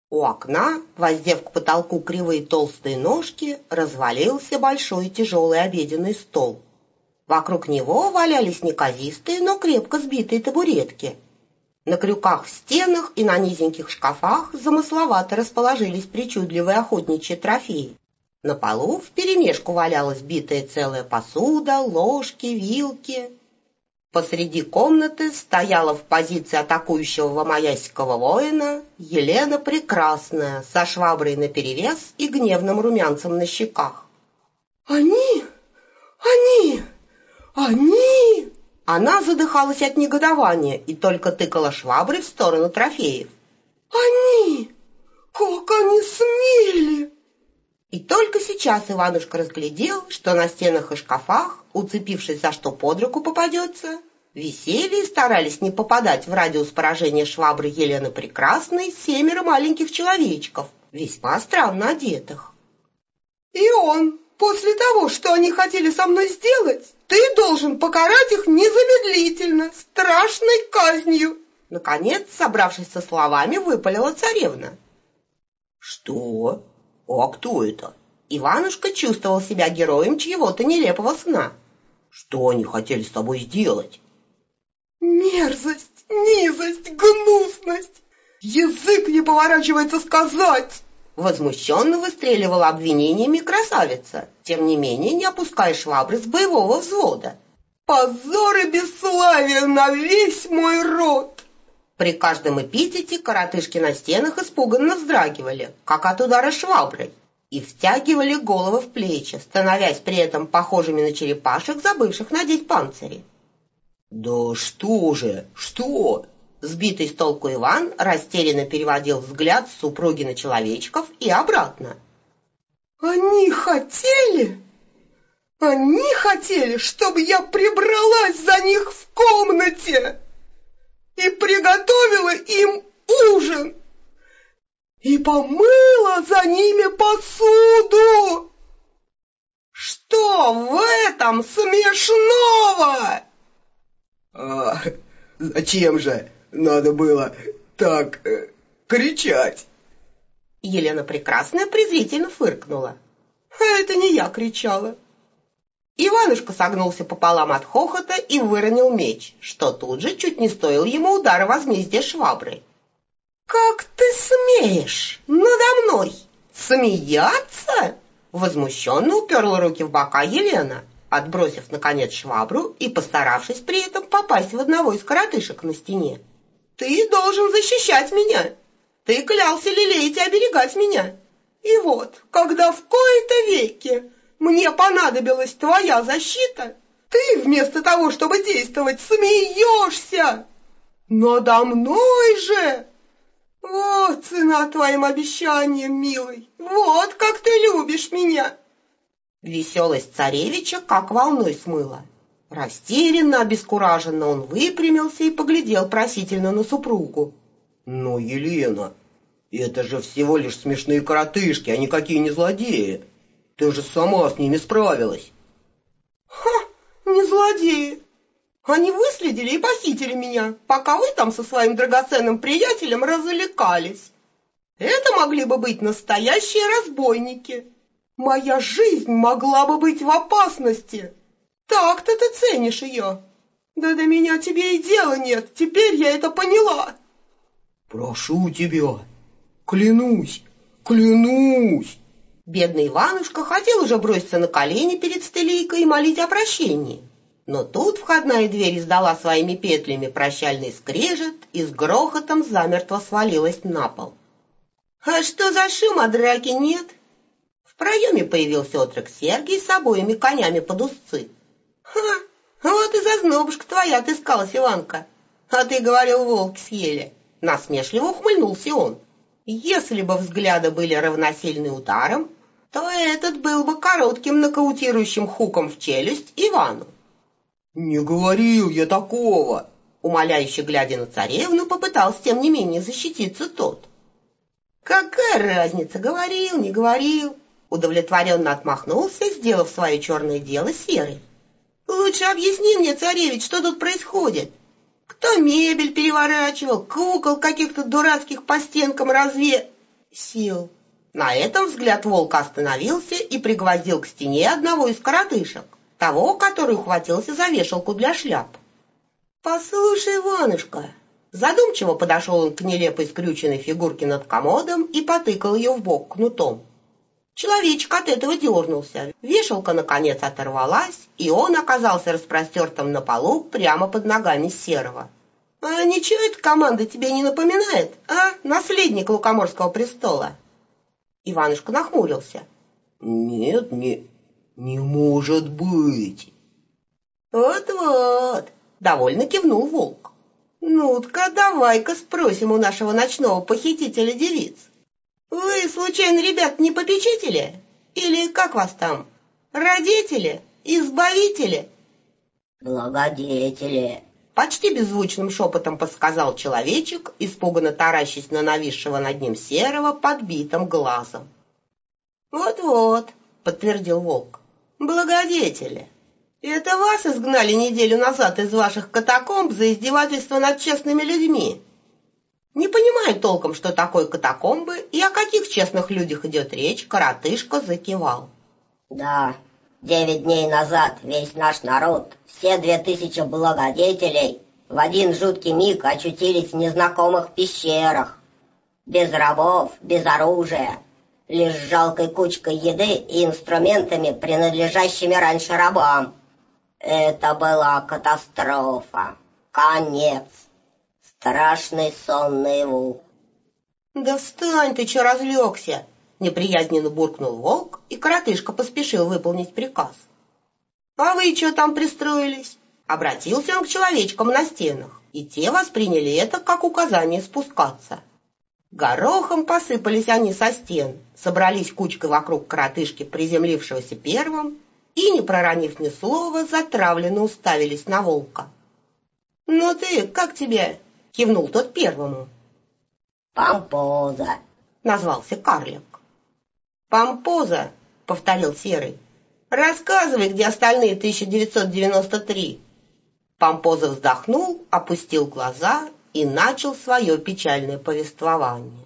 У окна, воздев к потолку кривые толстые ножки, развалился большой тяжелый обеденный стол. Вокруг него валялись неказистые, но крепко сбитые табуретки. На крюках в стенах и на низеньких шкафах замысловато расположились причудливые охотничьи трофеи. На полу вперемешку валялась битая целая посуда, ложки, вилки. Посреди комнаты стояла в позиции атакующего вамаясского воина Елена Прекрасная со шваброй наперевес и гневным румянцем на щеках. «Они! Она задыхалась от негодования и только тыкала шваброй в сторону трофеев. Они! Как они смели!» И только сейчас Иванушка разглядел, что на стенах и шкафах, уцепившись за что под руку попадется, висели и старались не попадать в радиус поражения швабры Елены Прекрасной 7 маленьких человечков, весьма странно одетых. «И он, после того, что они хотели со мной сделать, ты должен покарать их незамедлительно, страшной казнью!» Наконец, собравшись со словами, выпалила царевна. «Что? А кто это?» Иванушка чувствовал себя героем чьего-то нелепого сна. «Что они хотели с тобой сделать?» «Мерзость, низость, гнусность! Язык не поворачивается сказать!» Возмущенно выстреливала обвинениями красавица, тем не менее не опуская швабры с боевого взвода. «Позор и бесславие на весь мой род!» При каждом эпитете коротышки на стенах испуганно вздрагивали, как от удара шваброй, и втягивали головы в плечи, становясь при этом похожими на черепашек, забывших надеть панцири. «Да что же, что?» Сбитый с толку Иван растерянно переводил взгляд с супруги на человечков и обратно. Они хотели, чтобы я прибралась за них в комнате и приготовила им ужин и помыла за ними посуду. Что в этом смешного?» Зачем же надо было так кричать? Елена Прекрасная презрительно фыркнула. «Это не я кричала». Иванушка согнулся пополам от хохота и выронил меч, что тут же чуть не стоил ему удара возмездия шваброй. «Как ты смеешь надо мной смеяться?» Возмущенно уперла руки в бока Елена, отбросив, наконец, швабру и постаравшись при этом попасть в одного из коротышек на стене. «Ты должен защищать меня. Ты клялся лелеять и оберегать меня. И вот, когда в кои-то веки мне понадобилась твоя защита, ты вместо того, чтобы действовать, смеешься. Надо мной же! Вот цена твоим обещаниям, милый. Вот как ты любишь меня!» Веселость царевича как волной смыла. Растерянно, обескураженно он выпрямился и поглядел просительно на супругу. «Но, Елена, это же всего лишь смешные коротышки, а никакие не злодеи. Ты же сама с ними справилась». Не злодеи. Они выследили и похитили меня, пока вы там со своим драгоценным приятелем развлекались. Это могли бы быть настоящие разбойники. Моя жизнь могла бы быть в опасности. Так-то ты ценишь ее. Да до меня тебе и дела нет, теперь я это поняла». «Прошу тебя, клянусь, клянусь!» Бедный Иванушка хотел уже броситься на колени перед Стелийкой и молить о прощении. Но тут входная дверь издала своими петлями прощальный скрежет и с грохотом замертво свалилась на пол. «А что за шум, а драки нет?» В проеме появился отрок Сергий с обоими конями под узцы. Вот и зазнобушка твоя отыскалась, Иванка. А ты говорил, волки съели». Насмешливо ухмыльнулся он. Если бы взгляды были равносильны ударам, то этот был бы коротким нокаутирующим хуком в челюсть Ивану. «Не говорил я такого!» Умоляюще глядя на царевну, попытался тем не менее защититься тот. «Какая разница, говорил, не говорил?» Удовлетворенно отмахнулся, сделав свое черное дело серой. «Лучше объясни мне, царевич, что тут происходит. Кто мебель переворачивал, кукол каких-то дурацких по стенкам сил. На этом взгляд волка остановился и пригвоздил к стене одного из коротышек, того, который ухватился за вешалку для шляп. «Послушай, Иванушка!» Задумчиво подошел он к нелепой скрюченной фигурке над комодом и потыкал ее в бок кнутом. Человечек от этого дернулся. Вешалка, наконец, оторвалась, и он оказался распростертым на полу прямо под ногами Серого. «А ничего эта команда тебе не напоминает, а, наследник Лукоморского престола?» Иванушка нахмурился. «Нет, не может быть». «Вот-вот», — довольно кивнул волк. «Ну-ка, давай-ка спросим у нашего ночного похитителя девиц. Вы, случайно, ребят, не попечители? Или как вас там? Родители? Избавители?» «Благодетели», — почти беззвучным шепотом подсказал человечек, испуганно таращась на нависшего над ним Серого подбитым глазом. «Вот-вот», — подтвердил волк, — «благодетели. Это вас изгнали неделю назад из ваших катакомб за издевательство над честными людьми. Не понимая толком, что такое катакомбы и о каких честных людях идет речь, коротышка закивал. «Да, 9 дней назад весь наш народ, все 2000 благодетелей, в один жуткий миг очутились в незнакомых пещерах. Без рабов, без оружия, лишь с жалкой кучкой еды и инструментами, принадлежащими раньше рабам. Это была катастрофа. Конец. Страшный сон наяву». «Да встань ты, че разлегся!» — неприязненно буркнул волк, и коротышка поспешил выполнить приказ. «А вы че там пристроились?» — обратился он к человечкам на стенах, и те восприняли это как указание спускаться. Горохом посыпались они со стен, собрались кучкой вокруг коротышки, приземлившегося первым, и, не проронив ни слова, затравленно уставились на волка. «Ну ты, как тебя?» — кивнул тот первому. «Помпоза», — назвался карлик. «Помпоза», — повторил Серый. «Рассказывай, где остальные 1993». Помпоза вздохнул, опустил глаза и начал свое печальное повествование.